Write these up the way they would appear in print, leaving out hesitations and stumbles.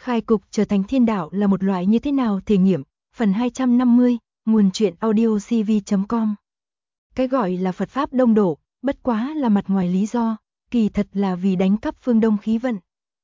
Khai cục trở thành thiên đạo là một loại như thế nào thể nghiệm, phần 250, nguồn truyện audio cv.com. Cái gọi là Phật Pháp đông đổ, bất quá là mặt ngoài lý do, kỳ thật là vì đánh cắp phương Đông khí vận.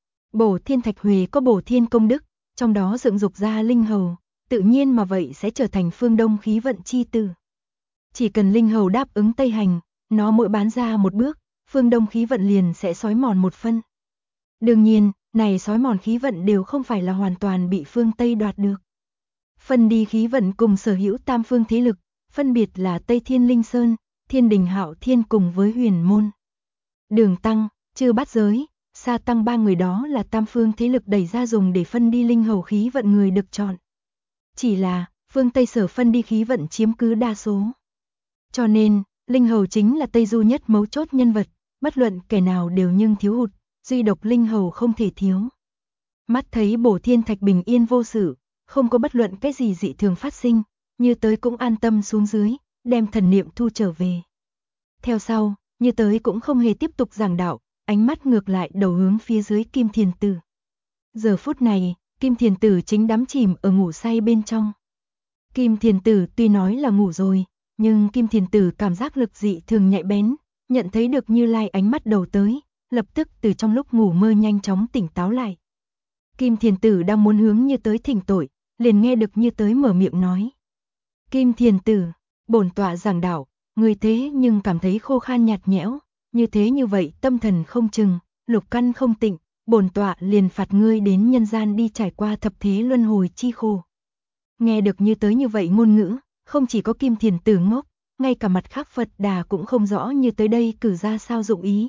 Bổ Thiên Thạch Huề có bổ thiên công đức, trong đó dựng dục ra linh hầu, tự nhiên mà vậy sẽ trở thành phương Đông khí vận chi tử. Chỉ cần linh hầu đáp ứng Tây hành, nó mỗi bán ra một bước, phương Đông khí vận liền sẽ xói mòn một phân. Đương nhiên, này xói mòn khí vận đều không phải là hoàn toàn bị phương Tây đoạt được. Phân đi khí vận cùng sở hữu tam phương thế lực, phân biệt là Tây Thiên Linh Sơn, Thiên Đình Hạo Thiên cùng với Huyền Môn. Đường Tăng, Chư Bát Giới, Sa Tăng ba người đó là tam phương thế lực đẩy ra dùng để phân đi linh hầu khí vận người được chọn. Chỉ là, phương Tây sở phân đi khí vận chiếm cứ đa số. Cho nên, linh hầu chính là Tây Du nhất mấu chốt nhân vật, bất luận kẻ nào đều nhưng thiếu hụt, duy độc linh hầu không thể thiếu. Mắt thấy Bổ Thiên Thạch bình yên vô sự, không có bất luận cái gì dị thường phát sinh, Như Tới cũng an tâm xuống dưới, đem thần niệm thu trở về. Theo sau, Như Tới cũng không hề tiếp tục giảng đạo, ánh mắt ngược lại đầu hướng phía dưới Kim Thiền Tử. Giờ phút này, Kim Thiền Tử chính đắm chìm ở ngủ say bên trong. Kim Thiền Tử tuy nói là ngủ rồi, nhưng Kim Thiền Tử cảm giác lực dị thường nhạy bén, nhận thấy được Như Lai ánh mắt đầu tới, lập tức từ trong lúc ngủ mơ nhanh chóng tỉnh táo lại. Kim Thiền Tử đang muốn hướng Như Tới thỉnh tội, liền nghe được Như Tới mở miệng nói. Kim Thiền Tử, bổn tọa giảng đạo, người thế nhưng cảm thấy khô khan nhạt nhẽo, như thế như vậy tâm thần không chừng, lục căn không tịnh, bổn tọa liền phạt ngươi đến nhân gian đi trải qua thập thế luân hồi chi khổ. Nghe được Như Tới như vậy ngôn ngữ, không chỉ có Kim Thiền Tử ngốc, ngay cả mặt khác Phật Đà cũng không rõ Như Tới đây cử ra sao dụng ý.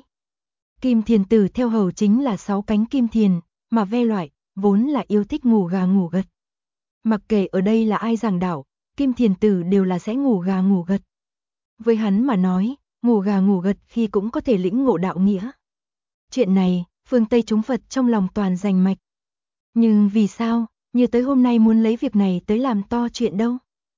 Kim Thiền Tử theo hầu chính là 6 cánh kim thiền, mà ve loại, vốn là yêu thích ngủ gà ngủ gật. Mặc kệ ở đây là ai giảng đạo, Kim Thiền Tử đều là sẽ ngủ gà ngủ gật. Với hắn mà nói, ngủ gà ngủ gật khi cũng có thể lĩnh ngộ đạo nghĩa. Chuyện này, phương Tây chúng Phật trong lòng toàn rành mạch. Nhưng vì sao, Như Tới hôm nay muốn lấy việc này tới làm to chuyện đâu?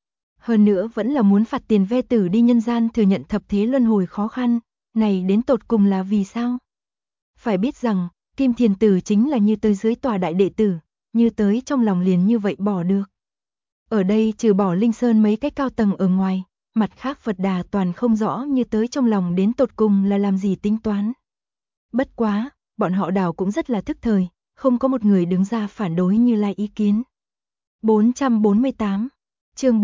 Hơn nữa vẫn là muốn phạt tiền ve tử đi nhân gian thừa nhận thập thế luân hồi khó khăn, này đến tột cùng là vì sao? Phải biết rằng, Kim Thiền Tử chính là Như Tới dưới tòa đại đệ tử, Như Tới trong lòng liền như vậy bỏ được. Ở đây trừ bỏ Linh Sơn mấy cái cao tầng ở ngoài, mặt khác Phật Đà toàn không rõ Như Tới trong lòng đến tột cùng là làm gì tính toán. Bất quá, bọn họ đảo cũng rất là thức thời, không có một người đứng ra phản đối Như Lai ý kiến. 448, chương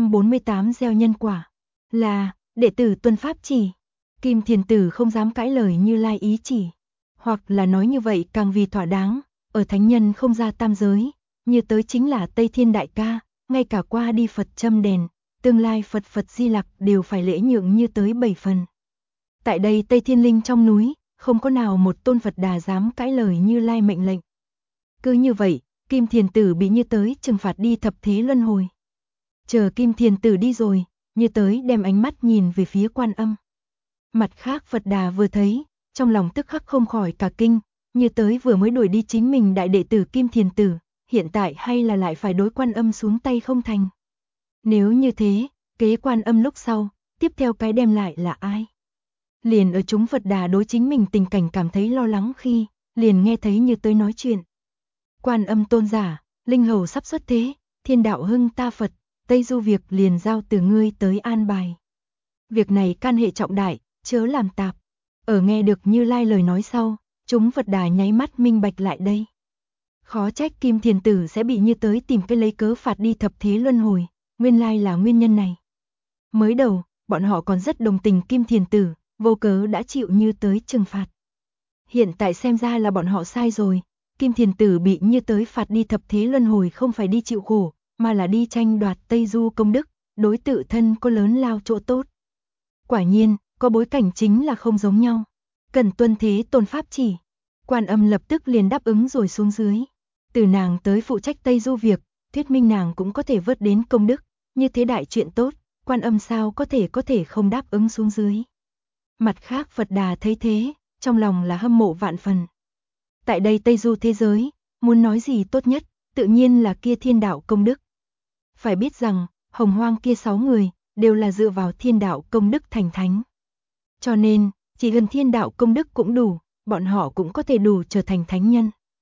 448 gieo nhân quả, là, đệ tử tuân pháp chỉ. Kim Thiền Tử không dám cãi lời Như Lai ý chỉ. Hoặc là nói như vậy càng vì thỏa đáng, ở thánh nhân không ra tam giới, Như Tới chính là Tây Thiên Đại Ca, ngay cả qua đi Phật châm đèn, tương lai Phật Di Lặc đều phải lễ nhượng Như Tới 7 phần. Tại đây Tây Thiên Linh trong núi, không có nào một tôn Phật Đà dám cãi lời Như Lai mệnh lệnh. Cứ như vậy, Kim Thiền Tử bị Như Tới trừng phạt đi thập thế luân hồi. Chờ Kim Thiền Tử đi rồi, Như Tới đem ánh mắt nhìn về phía Quan Âm. Mặt khác Phật Đà vừa thấy, trong lòng tức khắc không khỏi cả kinh, Như Tới vừa mới đuổi đi chính mình đại đệ tử Kim Thiền Tử, hiện tại hay là lại phải đối Quan Âm xuống tay không thành. Nếu như thế, kế Quan Âm lúc sau, tiếp theo cái đem lại là ai? Liền ở chúng Phật Đà đối chính mình tình cảnh cảm thấy lo lắng khi, liền nghe thấy Như Tới nói chuyện. Quan Âm tôn giả, linh hầu sắp xuất thế, thiên đạo hưng ta Phật, Tây Du việc liền giao từ ngươi tới an bài. Việc này can hệ trọng đại, chớ làm tạp. Ở nghe được Như Lai lời nói sau, chúng Phật Đà nháy mắt minh bạch lại đây. Khó trách Kim Thiền Tử sẽ bị Như Tới tìm cái lấy cớ phạt đi thập thế luân hồi, nguyên lai là nguyên nhân này. Mới đầu, bọn họ còn rất đồng tình Kim Thiền Tử, vô cớ đã chịu Như Tới trừng phạt. Hiện tại xem ra là bọn họ sai rồi, Kim Thiền Tử bị Như Tới phạt đi thập thế luân hồi không phải đi chịu khổ, mà là đi tranh đoạt Tây Du công đức, đối tự thân có lớn lao chỗ tốt. Quả nhiên, có bối cảnh chính là không giống nhau. Cần tuân thế tôn pháp chỉ. Quan Âm lập tức liền đáp ứng rồi xuống dưới. Từ nàng tới phụ trách Tây Du việc, thuyết minh nàng cũng có thể vớt đến công đức, như thế đại chuyện tốt, Quan Âm sao có thể không đáp ứng xuống dưới. Mặt khác Phật Đà thấy thế, trong lòng là hâm mộ vạn phần. Tại đây Tây Du thế giới, muốn nói gì tốt nhất, tự nhiên là kia thiên đạo công đức. Phải biết rằng, Hồng Hoang kia 6 người, đều là dựa vào thiên đạo công đức thành thánh. Cho nên, chỉ gần thiên đạo công đức cũng đủ, bọn họ cũng có thể đủ trở thành thánh nhân.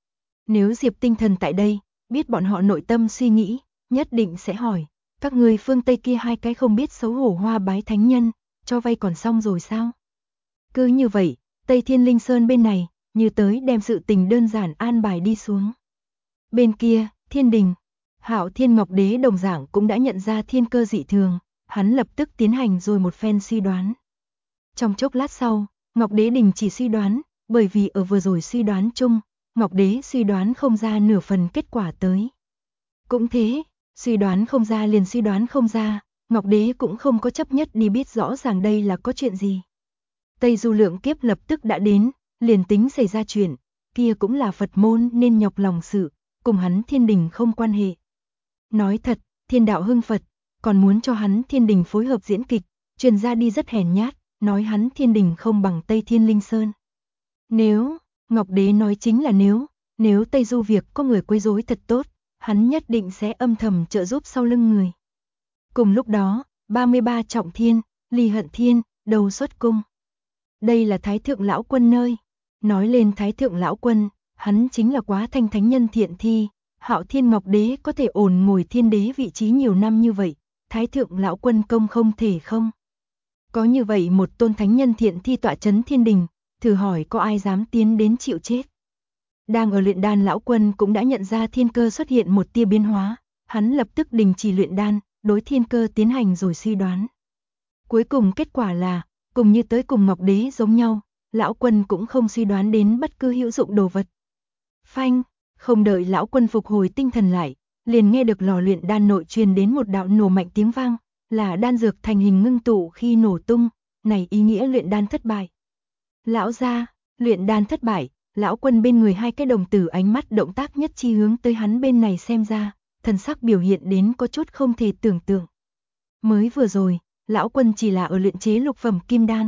Nếu Diệp Tinh Thần tại đây, biết bọn họ nội tâm suy nghĩ, nhất định sẽ hỏi, các người phương Tây kia hai cái không biết xấu hổ hoa bái thánh nhân, cho vay còn xong rồi sao? Cứ như vậy, Tây Thiên Linh Sơn bên này, như tới đem sự tình đơn giản an bài đi xuống. Bên kia, Thiên Đình, Hạo Thiên Ngọc Đế đồng dạng cũng đã nhận ra thiên cơ dị thường, hắn lập tức tiến hành rồi một phen suy đoán. Trong chốc lát sau, Ngọc Đế đình chỉ suy đoán, bởi vì ở vừa rồi suy đoán chung, Ngọc Đế suy đoán không ra nửa phần kết quả tới. Cũng thế, suy đoán không ra liền suy đoán không ra, Ngọc Đế cũng không có chấp nhất đi biết rõ ràng đây là có chuyện gì. Tây Du lượng kiếp lập tức đã đến, liền tính xảy ra chuyện, kia cũng là Phật môn nên nhọc lòng sự, cùng hắn Thiên Đình không quan hệ. Nói thật, thiên đạo hưng Phật, còn muốn cho hắn Thiên Đình phối hợp diễn kịch, truyền ra đi rất hèn nhát, nói hắn Thiên Đình không bằng Tây Thiên Linh Sơn. Nếu, Ngọc Đế nói chính là nếu Tây Du việc có người quấy rối thật tốt, hắn nhất định sẽ âm thầm trợ giúp sau lưng người. Cùng lúc đó, 33 trọng thiên, Ly Hận Thiên, đầu xuất cung. Đây là Thái Thượng Lão Quân nơi. Nói lên Thái Thượng Lão Quân, hắn chính là Quá Thanh thánh nhân thiện thi, Hạo Thiên Ngọc Đế có thể ổn ngồi thiên đế vị trí nhiều năm như vậy, Thái Thượng Lão Quân công không thể không. Có như vậy một tôn thánh nhân thiện thi tọa chấn Thiên Đình, thử hỏi có ai dám tiến đến chịu chết. Đang ở luyện đan Lão Quân cũng đã nhận ra thiên cơ xuất hiện một tia biến hóa, hắn lập tức đình chỉ luyện đan, đối thiên cơ tiến hành rồi suy đoán. Cuối cùng kết quả là, cùng như tới cùng Ngọc Đế giống nhau, Lão Quân cũng không suy đoán đến bất cứ hữu dụng đồ vật. Phanh, không đợi Lão Quân phục hồi tinh thần lại, liền nghe được lò luyện đan nội truyền đến một đạo nổ mạnh tiếng vang, là đan dược thành hình ngưng tụ khi nổ tung, này ý nghĩa luyện đan thất bại. Lão gia, luyện đan thất bại, Lão Quân bên người hai cái đồng tử ánh mắt động tác nhất chi hướng tới hắn bên này xem ra, thần sắc biểu hiện đến có chút không thể tưởng tượng. Mới vừa rồi, Lão Quân chỉ là ở luyện chế lục phẩm kim đan.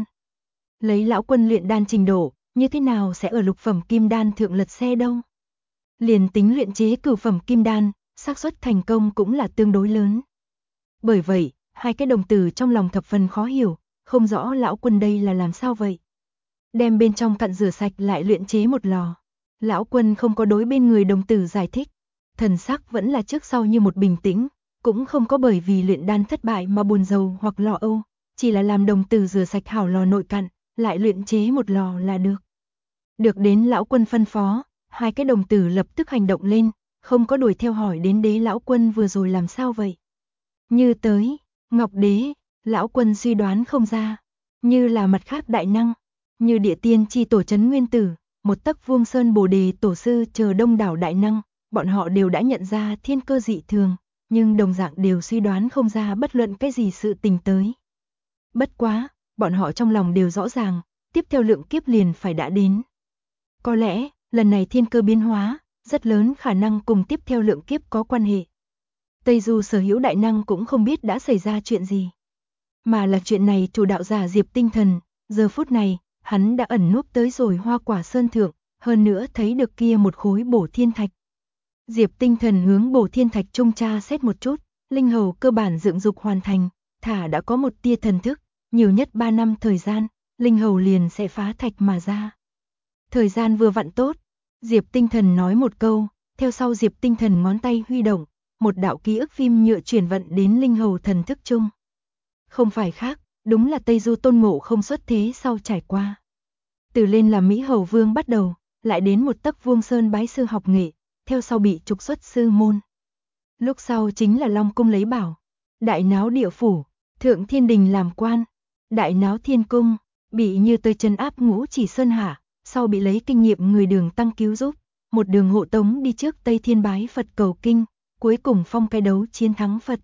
Lấy Lão Quân luyện đan trình độ, như thế nào sẽ ở lục phẩm kim đan thượng lật xe đâu? Liền tính luyện chế cửu phẩm kim đan, xác suất thành công cũng là tương đối lớn. Bởi vậy, hai cái đồng tử trong lòng thập phần khó hiểu, không rõ Lão Quân đây là làm sao vậy. Đem bên trong cặn rửa sạch lại luyện chế một lò. Lão Quân không có đối bên người đồng tử giải thích, thần sắc vẫn là trước sau như một bình tĩnh, cũng không có bởi vì luyện đan thất bại mà buồn rầu hoặc lo âu, chỉ là làm đồng tử rửa sạch hảo lò nội cặn, lại luyện chế một lò là được. Được đến Lão Quân phân phó, hai cái đồng tử lập tức hành động lên, không có đuổi theo hỏi đến đế Lão Quân vừa rồi làm sao vậy. Như tới, Ngọc Đế, Lão Quân suy đoán không ra, như là mặt khác đại năng, như địa tiên chi tổ trấn nguyên tử, một tấc vuông sơn bồ đề tổ sư chờ đông đảo đại năng, bọn họ đều đã nhận ra thiên cơ dị thường, nhưng đồng dạng đều suy đoán không ra bất luận cái gì sự tình tới. Bất quá, bọn họ trong lòng đều rõ ràng, tiếp theo lượng kiếp liền phải đã đến. Có lẽ, lần này thiên cơ biến hóa, rất lớn khả năng cùng tiếp theo lượng kiếp có quan hệ. Tây Du sở hữu đại năng cũng không biết đã xảy ra chuyện gì. Mà là chuyện này chủ đạo giả Diệp Tinh Thần, giờ phút này, hắn đã ẩn núp tới rồi Hoa Quả Sơn thượng, hơn nữa thấy được kia một khối bổ thiên thạch. Diệp Tinh Thần hướng bổ thiên thạch trung tra xét một chút, linh hầu cơ bản dựng dục hoàn thành, thả đã có một tia thần thức, nhiều nhất 3 năm thời gian, linh hầu liền sẽ phá thạch mà ra. Thời gian vừa vặn tốt, Diệp Tinh Thần nói một câu, theo sau Diệp Tinh Thần ngón tay huy động, một đạo ký ức phim nhựa chuyển vận đến linh hầu thần thức chung. Không phải khác, đúng là Tây Du Tôn Ngộ Không xuất thế sau trải qua. Từ lên là Mỹ Hầu Vương bắt đầu, lại đến một tấc vuông sơn bái sư học nghệ, theo sau bị trục xuất sư môn. Lúc sau chính là Long Cung lấy bảo, đại náo địa phủ, thượng thiên đình làm quan, đại náo thiên cung, bị như tới trấn áp Ngũ Chỉ Sơn hạ, sau bị lấy kinh nghiệm người đường tăng cứu giúp, một đường hộ tống đi trước Tây Thiên bái Phật cầu kinh, cuối cùng phong cái đấu chiến thắng Phật.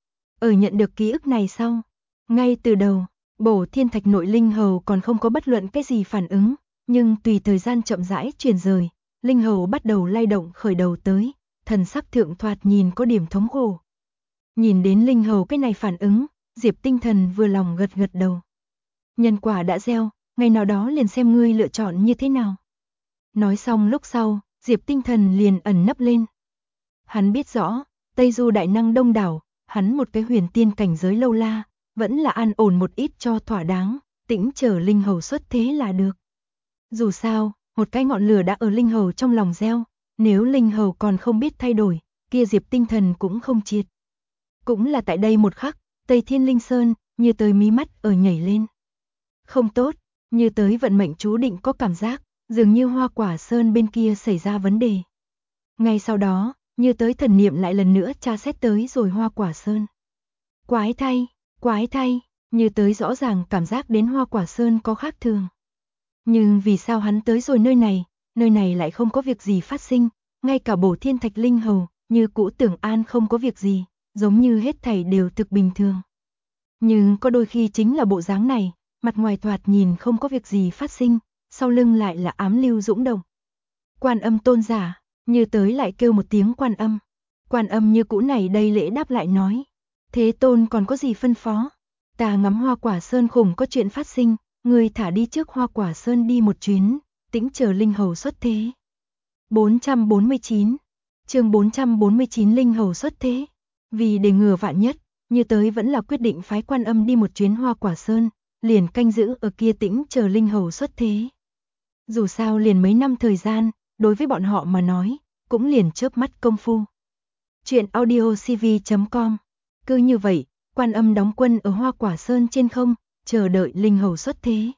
Ở nhận được ký ức này sau, ngay từ đầu, bổ thiên thạch nội linh hầu còn không có bất luận cái gì phản ứng, nhưng tùy thời gian chậm rãi chuyển rời, linh hầu bắt đầu lay động khởi đầu tới, thần sắc thượng thoạt nhìn có điểm thống khổ. Nhìn đến linh hầu cái này phản ứng, Diệp Tinh Thần vừa lòng gật gật đầu. Nhân quả đã gieo, ngày nào đó liền xem ngươi lựa chọn như thế nào. Nói xong lúc sau, Diệp Tinh Thần liền ẩn nấp lên. Hắn biết rõ, Tây Du đại năng đông đảo, hắn một cái huyền tiên cảnh giới lâu la, vẫn là an ổn một ít cho thỏa đáng, tĩnh chờ linh hầu xuất thế là được. Dù sao, một cái ngọn lửa đã ở linh hầu trong lòng gieo, nếu linh hầu còn không biết thay đổi, kia Diệp Tinh Thần cũng không triệt. Cũng là tại đây một khắc, Tây Thiên Linh Sơn, Như Tới mí mắt ở nhảy lên. Không tốt, Như Tới vận mệnh chú định có cảm giác, dường như Hoa Quả Sơn bên kia xảy ra vấn đề. Ngay sau đó, Như Tới thần niệm lại lần nữa tra xét tới rồi Hoa Quả Sơn. Quái thay, Như Tới rõ ràng cảm giác đến Hoa Quả Sơn có khác thường. Nhưng vì sao hắn tới rồi nơi này lại không có việc gì phát sinh, ngay cả Bổ Thiên Thạch Linh Hầu, như cũ tưởng an không có việc gì, giống như hết thảy đều thực bình thường. Nhưng có đôi khi chính là bộ dáng này, mặt ngoài thoạt nhìn không có việc gì phát sinh, sau lưng lại là ám lưu dũng động. Quan Âm tôn giả, Như Tới lại kêu một tiếng Quan Âm. Quan Âm như cũ này đây lễ đáp lại nói, Thế Tôn còn có gì phân phó? Ta ngắm Hoa Quả Sơn khủng có chuyện phát sinh, người thả đi trước Hoa Quả Sơn đi một chuyến, tĩnh chờ linh hầu xuất thế. 449, chương 449 linh hầu xuất thế. Vì để ngừa vạn nhất, Như Tới vẫn là quyết định phái Quan Âm đi một chuyến Hoa Quả Sơn, liền canh giữ ở kia tĩnh chờ linh hầu xuất thế. Dù sao liền mấy năm thời gian, đối với bọn họ mà nói, cũng liền chớp mắt công phu. Chuyện audiocv.com. Cứ như vậy, Quan Âm đóng quân ở Hoa Quả Sơn trên không, chờ đợi linh hầu xuất thế.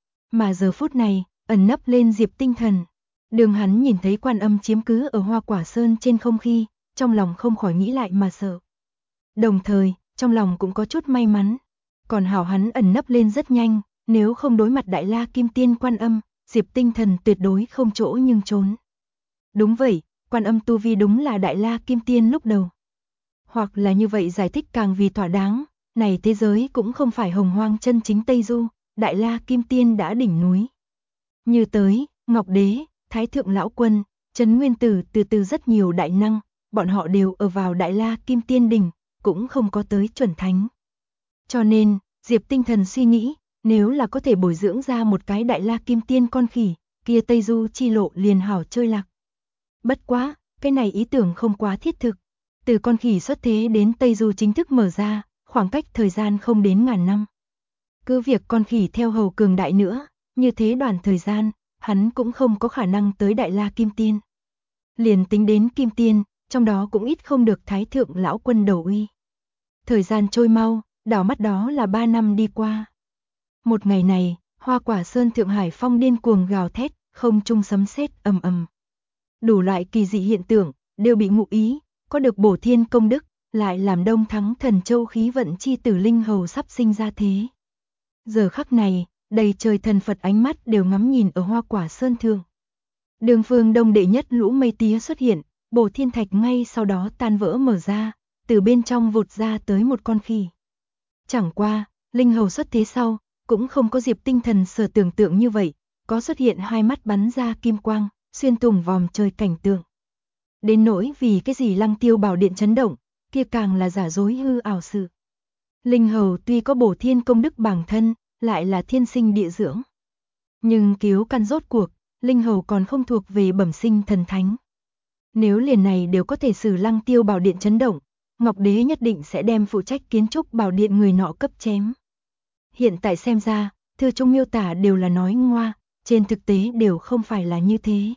Mà giờ phút này, ẩn nấp lên Diệp Tinh Thần. Đường hắn nhìn thấy Quan Âm chiếm cứ ở Hoa Quả Sơn trên không khi, trong lòng không khỏi nghĩ lại mà sợ. Đồng thời, trong lòng cũng có chút may mắn. Còn hảo hắn ẩn nấp lên rất nhanh, nếu không đối mặt Đại La Kim Tiên Quan Âm, Diệp Tinh Thần tuyệt đối không chỗ nhưng trốn. Đúng vậy, Quan Âm tu vi đúng là Đại La Kim Tiên lúc đầu. Hoặc là như vậy giải thích càng vì thỏa đáng, này thế giới cũng không phải hồng hoang chân chính Tây Du, Đại La Kim Tiên đã đỉnh núi. Như Tới, Ngọc Đế, Thái Thượng Lão Quân, Trấn Nguyên Tử từ rất nhiều đại năng, bọn họ đều ở vào Đại La Kim Tiên đỉnh, cũng không có tới chuẩn thánh. Cho nên, Diệp Tinh Thần suy nghĩ, nếu là có thể bồi dưỡng ra một cái Đại La Kim Tiên con khỉ, kia Tây Du chi lộ liền hảo chơi lạc. Bất quá, cái này ý tưởng không quá thiết thực. Từ con khỉ xuất thế đến Tây Du chính thức mở ra, khoảng cách thời gian không đến ngàn năm. Cứ việc con khỉ theo hầu cường đại nữa, như thế đoạn thời gian, hắn cũng không có khả năng tới Đại La Kim Tiên. Liền tính đến Kim Tiên, trong đó cũng ít không được Thái Thượng Lão Quân đầu uy. Thời gian trôi mau, đảo mắt đó là 3 năm đi qua. Một ngày này, Hoa Quả Sơn Thượng Hải phong điên cuồng gào thét, không trung sấm sét ầm ầm. Đủ loại kỳ dị hiện tượng đều bị ngụ ý, có được bổ thiên công đức, lại làm Đông Thắng Thần Châu khí vận chi tử linh hầu sắp sinh ra thế. Giờ khắc này, đầy trời thần Phật ánh mắt đều ngắm nhìn ở Hoa Quả Sơn thượng. Đường phương đông đệ nhất lũ mây tía xuất hiện, bổ thiên thạch ngay sau đó tan vỡ mở ra, từ bên trong vụt ra tới một con khỉ. Chẳng qua, linh hầu xuất thế sau, cũng không có Diệp Tinh Thần sở tưởng tượng như vậy, có xuất hiện hai mắt bắn ra kim quang, xuyên tùng vòm trời cảnh tượng. Đến nỗi vì cái gì Lăng Tiêu Bảo Điện chấn động, kia càng là giả dối hư ảo sự. Linh hầu tuy có bổ thiên công đức bản thân, lại là thiên sinh địa dưỡng. Nhưng cứu căn rốt cuộc, linh hầu còn không thuộc về bẩm sinh thần thánh. Nếu liền này đều có thể xử Lăng Tiêu Bảo Điện chấn động, Ngọc Đế nhất định sẽ đem phụ trách kiến trúc bảo điện người nọ cấp chém. Hiện tại xem ra, thư trung miêu tả đều là nói ngoa, trên thực tế đều không phải là như thế.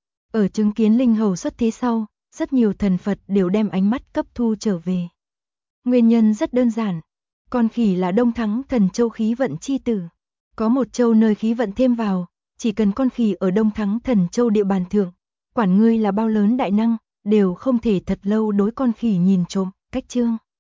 Ở chứng kiến linh hầu xuất thế sau, rất nhiều thần Phật đều đem ánh mắt cấp thu trở về. Nguyên nhân rất đơn giản, con khỉ là Đông Thắng Thần Châu khí vận chi tử. Có một châu nơi khí vận thêm vào, chỉ cần con khỉ ở Đông Thắng Thần Châu địa bàn thượng, quản ngươi là bao lớn đại năng, đều không thể thật lâu đối con khỉ nhìn trộm, cách chương.